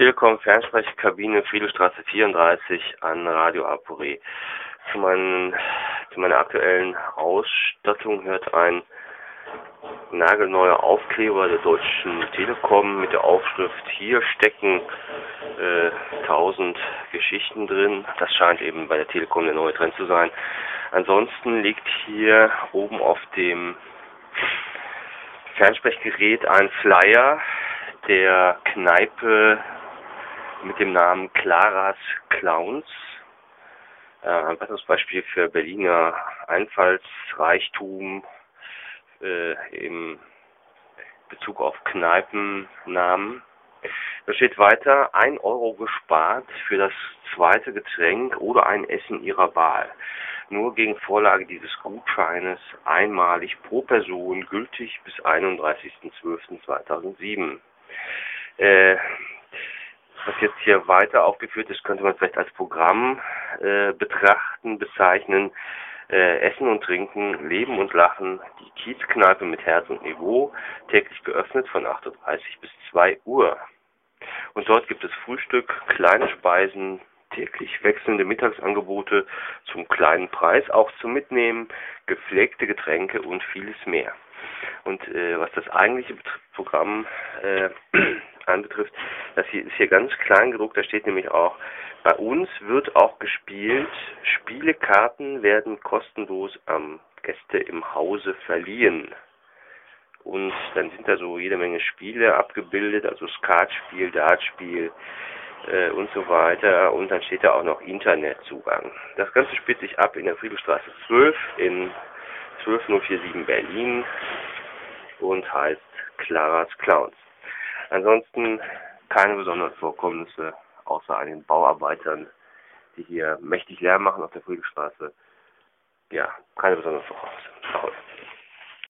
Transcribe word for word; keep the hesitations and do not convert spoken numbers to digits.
Telekom Fernsprechkabine Friedrichstraße vierunddreißig an Radio Apure. Zu, meinen, zu meiner aktuellen Ausstattung hört ein nagelneuer Aufkleber der Deutschen Telekom mit der Aufschrift „Hier stecken äh, tausend Geschichten drin". Das scheint eben bei der Telekom der neue Trend zu sein. Ansonsten liegt hier oben auf dem Fernsprechgerät ein Flyer der Kneipe mit dem Namen Claras Clowns. Äh, ein weiteres Beispiel für Berliner Einfallsreichtum äh, im Bezug auf Kneipennamen. Da steht weiter: ein Euro gespart für das zweite Getränk oder ein Essen Ihrer Wahl. Nur gegen Vorlage dieses Gutscheines einmalig pro Person, gültig bis einunddreißigsten zwölften zweitausendsieben. Äh, was jetzt hier weiter aufgeführt ist, könnte man vielleicht als Programm äh, betrachten, bezeichnen. Äh, Essen und Trinken, Leben und Lachen, die Kiezkneipe mit Herz und Niveau, täglich geöffnet von acht Uhr dreißig bis zwei Uhr. Und dort gibt es Frühstück, kleine Speisen, täglich wechselnde Mittagsangebote zum kleinen Preis, auch zum Mitnehmen, gepflegte Getränke und vieles mehr. Und äh, was das eigentliche Bet- Programm äh, anbetrifft, das hier ist hier ganz klein gedruckt, da steht nämlich auch: Bei uns wird auch gespielt, Spielekarten werden kostenlos am Gäste im Hause verliehen. Und dann sind da so jede Menge Spiele abgebildet, also Skatspiel, Dartspiel äh, und so weiter. Und dann steht da auch noch Internetzugang. Das Ganze spielt sich ab in der Friedrichstraße zwölf in zwölf null vier sieben Berlin und heißt Claras Clowns. Ansonsten keine besonderen Vorkommnisse, außer einigen Bauarbeitern, die hier mächtig Lärm machen auf der Friedrichstraße. Ja, keine besonderen Vorkommnisse. Ahoi.